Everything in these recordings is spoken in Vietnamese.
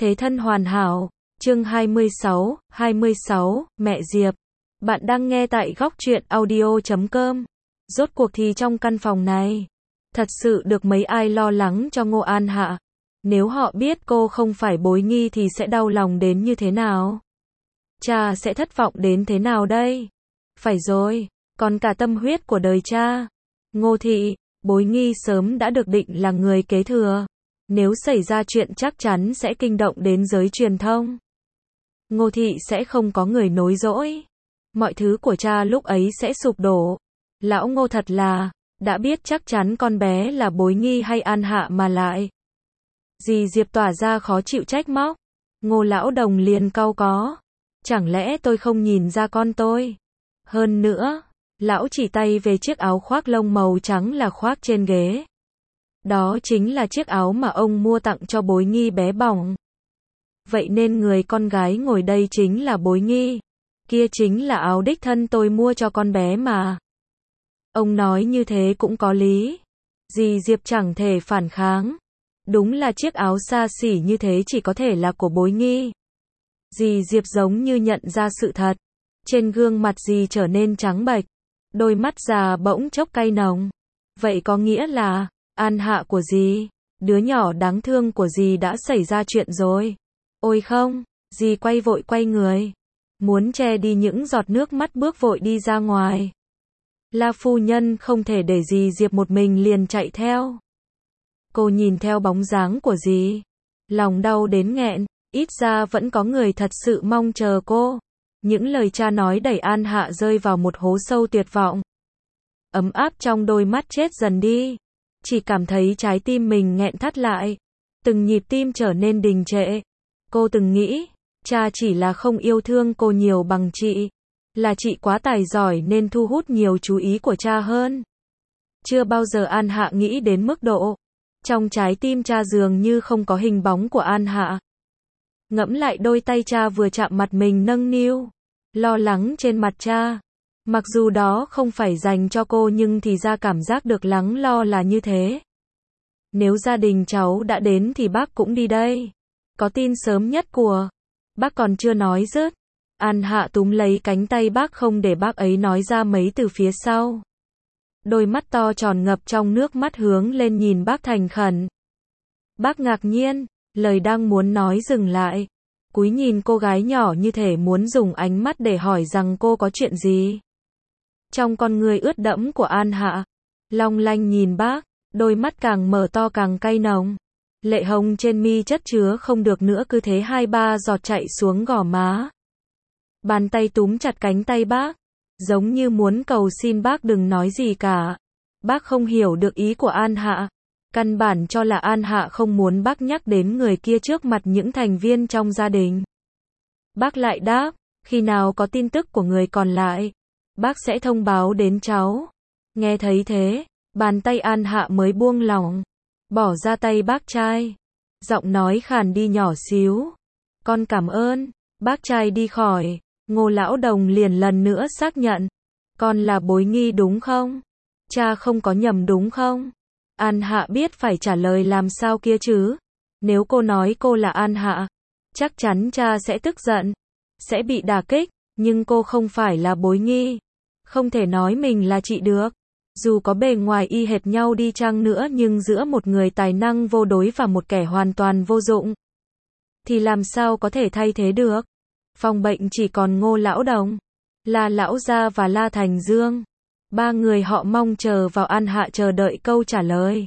Thế thân hoàn hảo. Chương 26, mẹ Diệp. Bạn đang nghe tại góc truyện audio.com. Rốt cuộc thì trong căn phòng này, thật sự được mấy ai lo lắng cho Ngô An Hạ. Nếu họ biết cô không phải bối nghi thì sẽ đau lòng đến như thế nào? Cha sẽ thất vọng đến thế nào đây? Phải rồi, còn cả tâm huyết của đời cha. Ngô thị, bối nghi sớm đã được định là người kế thừa. Nếu xảy ra chuyện chắc chắn sẽ kinh động đến giới truyền thông. Ngô thị sẽ không có người nối dõi. Mọi thứ của cha lúc ấy sẽ sụp đổ. Lão Ngô thật là, đã biết chắc chắn con bé là bối nghi hay An Hạ mà lại. Dì Diệp tỏa ra khó chịu trách móc. Ngô lão đồng liền cau có. Chẳng lẽ tôi không nhìn ra con tôi? Hơn nữa, lão chỉ tay về chiếc áo khoác lông màu trắng là khoác trên ghế. Đó chính là chiếc áo mà ông mua tặng cho bối nghi bé bỏng. Vậy nên người con gái ngồi đây chính là bối nghi. Kia chính là áo đích thân tôi mua cho con bé mà. Ông nói như thế cũng có lý. Dì Diệp chẳng thể phản kháng. Đúng là chiếc áo xa xỉ như thế chỉ có thể là của bối nghi. Dì Diệp giống như nhận ra sự thật. Trên gương mặt dì trở nên trắng bệch. Đôi mắt già bỗng chốc cay nồng. Vậy có nghĩa là, An Hạ của dì, đứa nhỏ đáng thương của dì đã xảy ra chuyện rồi. Ôi không, dì vội quay người. Muốn che đi những giọt nước mắt bước vội đi ra ngoài. La phu nhân không thể để dì Diệp một mình liền chạy theo. Cô nhìn theo bóng dáng của dì. Lòng đau đến nghẹn, ít ra vẫn có người thật sự mong chờ cô. Những lời cha nói đẩy An Hạ rơi vào một hố sâu tuyệt vọng. Ấm áp trong đôi mắt chết dần đi. Chỉ cảm thấy trái tim mình nghẹn thắt lại. Từng nhịp tim trở nên đình trệ. Cô từng nghĩ, cha chỉ là không yêu thương cô nhiều bằng chị. Là chị quá tài giỏi nên thu hút nhiều chú ý của cha hơn. Chưa bao giờ An Hạ nghĩ đến mức độ. Trong trái tim cha dường như không có hình bóng của An Hạ. Ngẫm lại đôi tay cha vừa chạm mặt mình nâng niu. Lo lắng trên mặt cha. Mặc dù đó không phải dành cho cô nhưng thì ra cảm giác được lắng lo là như thế. Nếu gia đình cháu đã đến thì bác cũng đi đây. Có tin sớm nhất của. Bác còn chưa nói dứt. An Hạ túm lấy cánh tay bác không để bác ấy nói ra mấy từ phía sau. Đôi mắt to tròn ngập trong nước mắt hướng lên nhìn bác thành khẩn. Bác ngạc nhiên, lời đang muốn nói dừng lại. Cúi nhìn cô gái nhỏ như thể muốn dùng ánh mắt để hỏi rằng cô có chuyện gì. Trong con người ướt đẫm của An Hạ, long lanh nhìn bác, đôi mắt càng mở to càng cay nồng. Lệ hồng trên mi chất chứa không được nữa cứ thế 2-3 giọt chạy xuống gò má. Bàn tay túm chặt cánh tay bác, giống như muốn cầu xin bác đừng nói gì cả. Bác không hiểu được ý của An Hạ. Căn bản cho là An Hạ không muốn bác nhắc đến người kia trước mặt những thành viên trong gia đình. Bác lại đáp, khi nào có tin tức của người còn lại, bác sẽ thông báo đến cháu. Nghe thấy thế, bàn tay An Hạ mới buông lỏng, bỏ ra tay bác trai. Giọng nói khàn đi nhỏ xíu. Con cảm ơn. Bác trai đi khỏi, Ngô lão đồng liền lần nữa xác nhận. Con là bối nghi đúng không? Cha không có nhầm đúng không? An Hạ biết phải trả lời làm sao kia chứ. Nếu cô nói cô là An Hạ, chắc chắn cha sẽ tức giận, sẽ bị đả kích, nhưng cô không phải là bối nghi. Không thể nói mình là chị được. Dù có bề ngoài y hệt nhau đi chăng nữa nhưng giữa một người tài năng vô đối và một kẻ hoàn toàn vô dụng, thì làm sao có thể thay thế được. Phòng bệnh chỉ còn Ngô lão đồng, La lão gia và La Thành Dương. Ba người họ mong chờ vào An Hạ chờ đợi câu trả lời.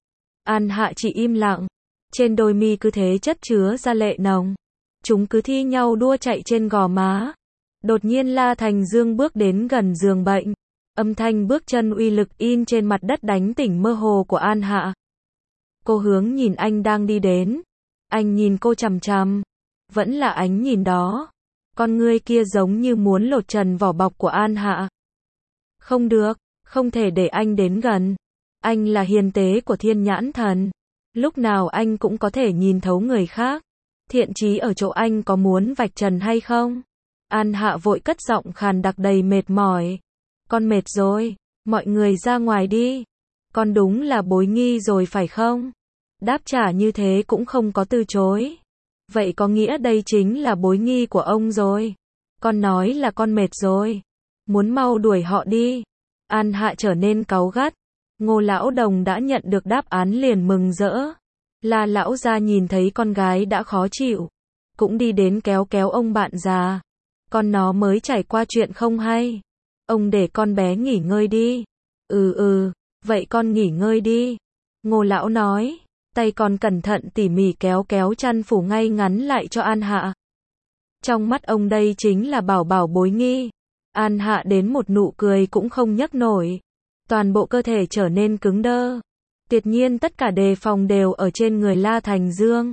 An Hạ chỉ im lặng. Trên đôi mi cứ thế chất chứa ra lệ nồng. Chúng cứ thi nhau đua chạy trên gò má. Đột nhiên La Thành Dương bước đến gần giường bệnh. Âm thanh bước chân uy lực in trên mặt đất đánh tỉnh mơ hồ của An Hạ. Cô hướng nhìn anh đang đi đến. Anh nhìn cô chằm chằm. Vẫn là ánh nhìn đó. Con ngươi kia giống như muốn lột trần vỏ bọc của An Hạ. Không được, không thể để anh đến gần. Anh là hiền tế của Thiên Nhãn Thần. Lúc nào anh cũng có thể nhìn thấu người khác. Thiện chí ở chỗ anh có muốn vạch trần hay không? An Hạ vội cất giọng khàn đặc đầy mệt mỏi. Con mệt rồi, mọi người ra ngoài đi. Con đúng là bối nghi rồi phải không? Đáp trả như thế cũng không có từ chối. Vậy có nghĩa đây chính là bối nghi của ông rồi. Con nói là con mệt rồi. Muốn mau đuổi họ đi. An Hạ trở nên cáu gắt. Ngô lão đồng đã nhận được đáp án liền mừng rỡ. La lão gia nhìn thấy con gái đã khó chịu. Cũng đi đến kéo kéo ông bạn già. Con nó mới trải qua chuyện không hay. Ông để con bé nghỉ ngơi đi. Vậy con nghỉ ngơi đi. Ngô lão nói. Tay còn cẩn thận tỉ mỉ kéo kéo chăn phủ ngay ngắn lại cho An Hạ. Trong mắt ông đây chính là bảo bảo bối nghi. An Hạ đến một nụ cười cũng không nhấc nổi. Toàn bộ cơ thể trở nên cứng đơ. Tuyệt nhiên tất cả đề phòng đều ở trên người La Thành Dương.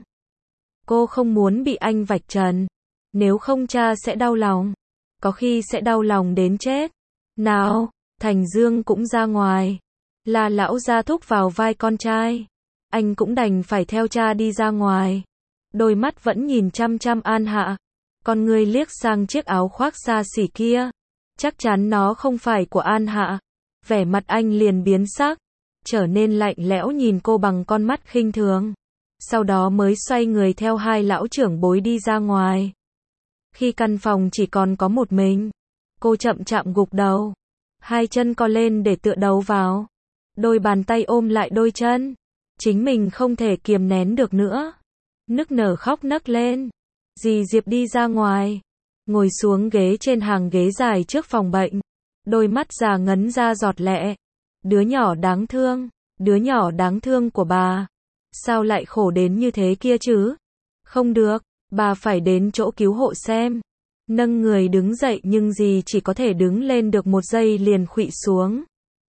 Cô không muốn bị anh vạch trần. Nếu không cha sẽ đau lòng. Có khi sẽ đau lòng đến chết. Nào, Thành Dương cũng ra ngoài. La lão gia thúc vào vai con trai. Anh cũng đành phải theo cha đi ra ngoài. Đôi mắt vẫn nhìn chăm chăm An Hạ. Con người liếc sang chiếc áo khoác xa xỉ kia. Chắc chắn nó không phải của An Hạ. Vẻ mặt anh liền biến sắc. Trở nên lạnh lẽo nhìn cô bằng con mắt khinh thường. Sau đó mới xoay người theo hai lão trưởng bối đi ra ngoài. Khi căn phòng chỉ còn có một mình. Cô chậm chạm gục đầu. Hai chân co lên để tựa đầu vào. Đôi bàn tay ôm lại đôi chân. Chính mình không thể kiềm nén được nữa. Nức nở khóc nấc lên. Dì Diệp đi ra ngoài. Ngồi xuống ghế trên hàng ghế dài trước phòng bệnh. Đôi mắt già ngấn ra giọt lệ. Đứa nhỏ đáng thương. Đứa nhỏ đáng thương của bà. Sao lại khổ đến như thế kia chứ? Không được. Bà phải đến chỗ cứu hộ xem. Nâng người đứng dậy nhưng dì chỉ có thể đứng lên được một giây liền khuỵu xuống.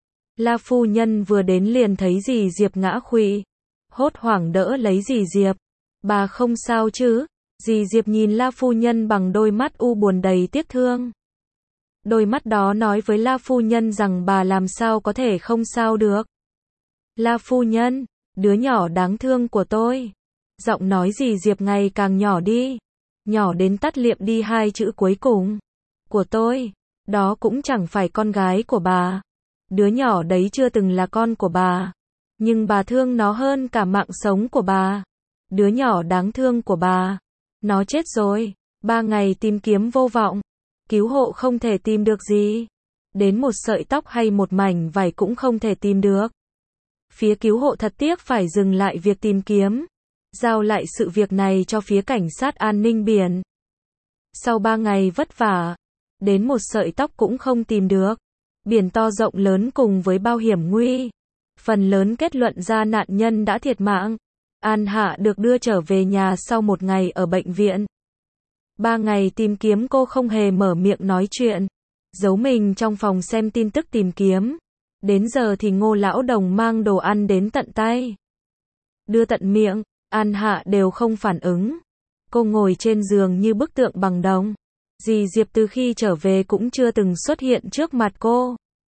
La phu nhân vừa đến liền thấy dì Diệp ngã khuỵu. Hốt hoảng đỡ lấy dì Diệp. Bà không sao chứ? Dì Diệp nhìn La phu nhân bằng đôi mắt u buồn đầy tiếc thương. Đôi mắt đó nói với La phu nhân rằng bà làm sao có thể không sao được. La phu nhân, đứa nhỏ đáng thương của tôi. Giọng nói dì Diệp ngày càng nhỏ đi. Nhỏ đến tắt liệm đi hai chữ cuối cùng. Của tôi. Đó cũng chẳng phải con gái của bà. Đứa nhỏ đấy chưa từng là con của bà. Nhưng bà thương nó hơn cả mạng sống của bà. Đứa nhỏ đáng thương của bà. Nó chết rồi. 3 ngày tìm kiếm vô vọng. Cứu hộ không thể tìm được gì. Đến một sợi tóc hay một mảnh vải cũng không thể tìm được. Phía cứu hộ thật tiếc phải dừng lại việc tìm kiếm. Giao lại sự việc này cho phía cảnh sát an ninh biển. Sau 3 ngày vất vả, đến một sợi tóc cũng không tìm được. Biển to rộng lớn cùng với bao hiểm nguy. Phần lớn kết luận ra nạn nhân đã thiệt mạng. An Hạ được đưa trở về nhà sau 1 ngày ở bệnh viện. 3 ngày tìm kiếm cô không hề mở miệng nói chuyện. Giấu mình trong phòng xem tin tức tìm kiếm. Đến giờ thì Ngô lão đồng mang đồ ăn đến tận tay. Đưa tận miệng, An Hạ đều không phản ứng. Cô ngồi trên giường như bức tượng bằng đồng. Dì Diệp từ khi trở về cũng chưa từng xuất hiện trước mặt cô.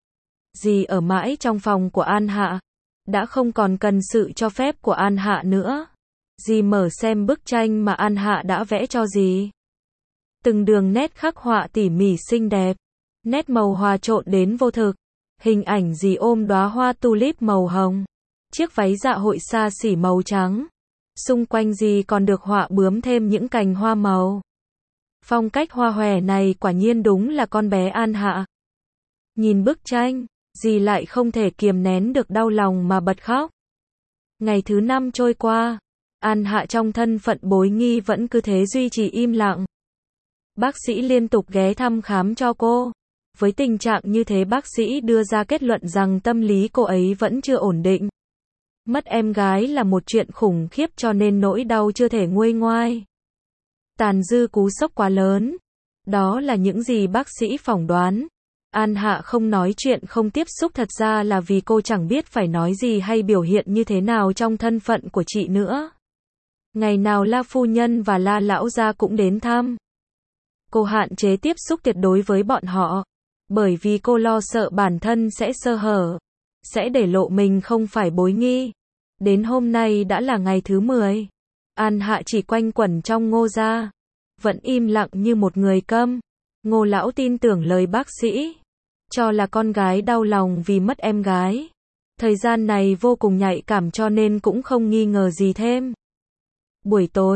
Dì ở mãi trong phòng của An Hạ. Đã không còn cần sự cho phép của An Hạ nữa. Dì mở xem bức tranh mà An Hạ đã vẽ cho dì. Từng đường nét khắc họa tỉ mỉ xinh đẹp. Nét màu hòa trộn đến vô thực. Hình ảnh dì ôm đóa hoa tulip màu hồng. Chiếc váy dạ hội xa xỉ màu trắng. Xung quanh dì còn được họa bướm thêm những cành hoa màu. Phong cách hoa hòe này quả nhiên đúng là con bé An Hạ. Nhìn bức tranh, dì lại không thể kiềm nén được đau lòng mà bật khóc. Ngày thứ 5 trôi qua, An Hạ trong thân phận bối nghi vẫn cứ thế duy trì im lặng. Bác sĩ liên tục ghé thăm khám cho cô. Với tình trạng như thế bác sĩ đưa ra kết luận rằng tâm lý cô ấy vẫn chưa ổn định. Mất em gái là một chuyện khủng khiếp cho nên nỗi đau chưa thể nguôi ngoai. Tàn dư cú sốc quá lớn. Đó là những gì bác sĩ phỏng đoán. An Hạ không nói chuyện không tiếp xúc thật ra là vì cô chẳng biết phải nói gì hay biểu hiện như thế nào trong thân phận của chị nữa. Ngày nào La phu nhân và La lão gia cũng đến thăm. Cô hạn chế tiếp xúc tuyệt đối với bọn họ. Bởi vì cô lo sợ bản thân sẽ sơ hở. Sẽ để lộ mình không phải bối nghi. Đến hôm nay đã là ngày thứ 10. An Hạ chỉ quanh quẩn trong Ngô gia. Vẫn im lặng như một người câm. Ngô lão tin tưởng lời bác sĩ. Cho là con gái đau lòng vì mất em gái. Thời gian này vô cùng nhạy cảm cho nên cũng không nghi ngờ gì thêm. Buổi tối,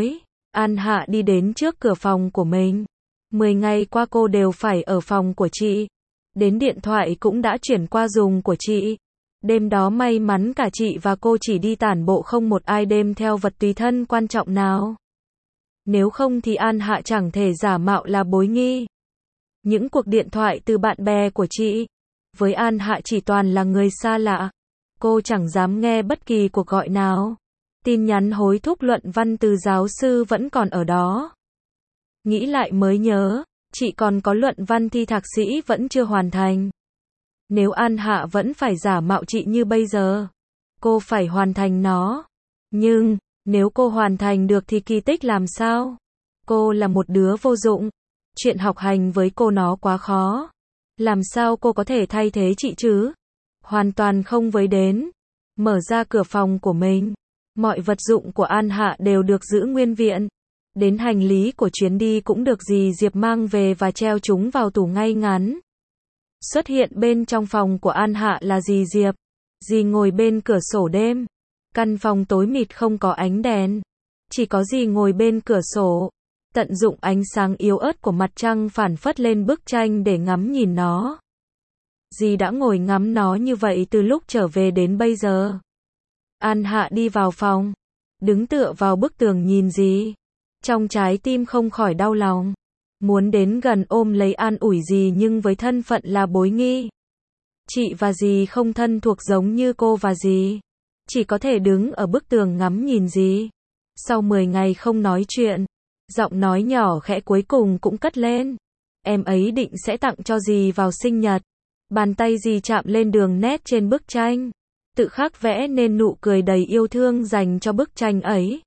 An Hạ đi đến trước cửa phòng của mình. 10 ngày qua cô đều phải ở phòng của chị. Đến điện thoại cũng đã chuyển qua dùng của chị. Đêm đó may mắn cả chị và cô chỉ đi tản bộ, không một ai đem theo vật tùy thân quan trọng nào. Nếu không thì An Hạ chẳng thể giả mạo là bối nghi. Những cuộc điện thoại từ bạn bè của chị với An Hạ chỉ toàn là người xa lạ. Cô chẳng dám nghe bất kỳ cuộc gọi nào. Tin nhắn hối thúc luận văn từ giáo sư vẫn còn ở đó. Nghĩ lại mới nhớ, chị còn có luận văn thi thạc sĩ vẫn chưa hoàn thành. Nếu An Hạ vẫn phải giả mạo chị như bây giờ, cô phải hoàn thành nó. Nhưng, nếu cô hoàn thành được thì kỳ tích làm sao? Cô là một đứa vô dụng. Chuyện học hành với cô nó quá khó. Làm sao cô có thể thay thế chị chứ? Hoàn toàn không với đến. Mở ra cửa phòng của mình. Mọi vật dụng của An Hạ đều được giữ nguyên vẹn. Đến hành lý của chuyến đi cũng được dì Diệp mang về và treo chúng vào tủ ngay ngắn. Xuất hiện bên trong phòng của An Hạ là dì Diệp. Dì ngồi bên cửa sổ đêm. Căn phòng tối mịt không có ánh đèn. Chỉ có dì ngồi bên cửa sổ. Tận dụng ánh sáng yếu ớt của mặt trăng phản phất lên bức tranh để ngắm nhìn nó. Dì đã ngồi ngắm nó như vậy từ lúc trở về đến bây giờ. An Hạ đi vào phòng. Đứng tựa vào bức tường nhìn dì. Trong trái tim không khỏi đau lòng. Muốn đến gần ôm lấy an ủi dì nhưng với thân phận là bối nghi. Chị và dì không thân thuộc giống như cô và dì. Chỉ có thể đứng ở bức tường ngắm nhìn dì. Sau 10 ngày không nói chuyện, giọng nói nhỏ khẽ cuối cùng cũng cất lên. Em ấy định sẽ tặng cho dì vào sinh nhật. Bàn tay dì chạm lên đường nét trên bức tranh. Tự khắc vẽ nên nụ cười đầy yêu thương dành cho bức tranh ấy.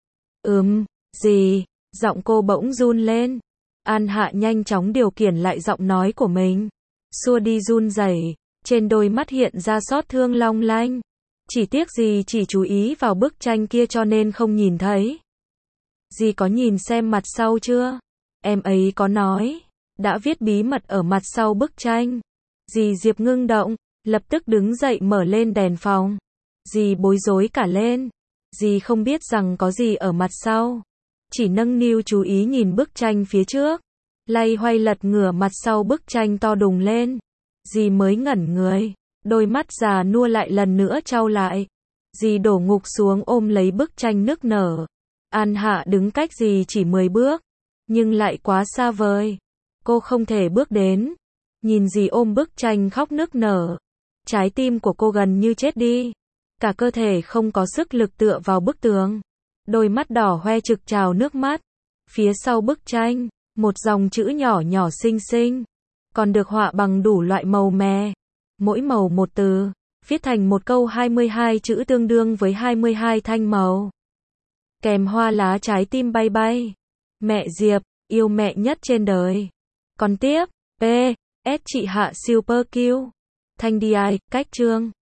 Dì, giọng cô bỗng run lên. An Hạ nhanh chóng điều khiển lại giọng nói của mình. Xua đi run rẩy, trên đôi mắt hiện ra xót thương long lanh. Chỉ tiếc dì chỉ chú ý vào bức tranh kia cho nên không nhìn thấy. Dì có nhìn xem mặt sau chưa? Em ấy có nói, đã viết bí mật ở mặt sau bức tranh. Dì Diệp ngưng động, lập tức đứng dậy mở lên đèn phòng. Dì bối rối cả lên. Dì không biết rằng có gì ở mặt sau. Chỉ nâng niu chú ý nhìn bức tranh phía trước. Lay hoay lật ngửa mặt sau bức tranh to đùng lên. Dì mới ngẩn người. Đôi mắt già nua lại lần nữa trao lại. Dì đổ ngục xuống ôm lấy bức tranh nức nở. An Hạ đứng cách dì chỉ 10 bước. Nhưng lại quá xa vời. Cô không thể bước đến. Nhìn dì ôm bức tranh khóc nức nở. Trái tim của cô gần như chết đi. Cả cơ thể không có sức lực tựa vào bức tường. Đôi mắt đỏ hoe trực trào nước mắt. Phía sau bức tranh, một dòng chữ nhỏ nhỏ xinh xinh. Còn được họa bằng đủ loại màu mè. Mỗi màu một từ. Viết thành một câu 22 chữ tương đương với 22 thanh màu. Kèm hoa lá trái tim bay bay. Mẹ Diệp, yêu mẹ nhất trên đời. Còn tiếp, P.S. chị Hạ super cute. Thanh DI, cách chương.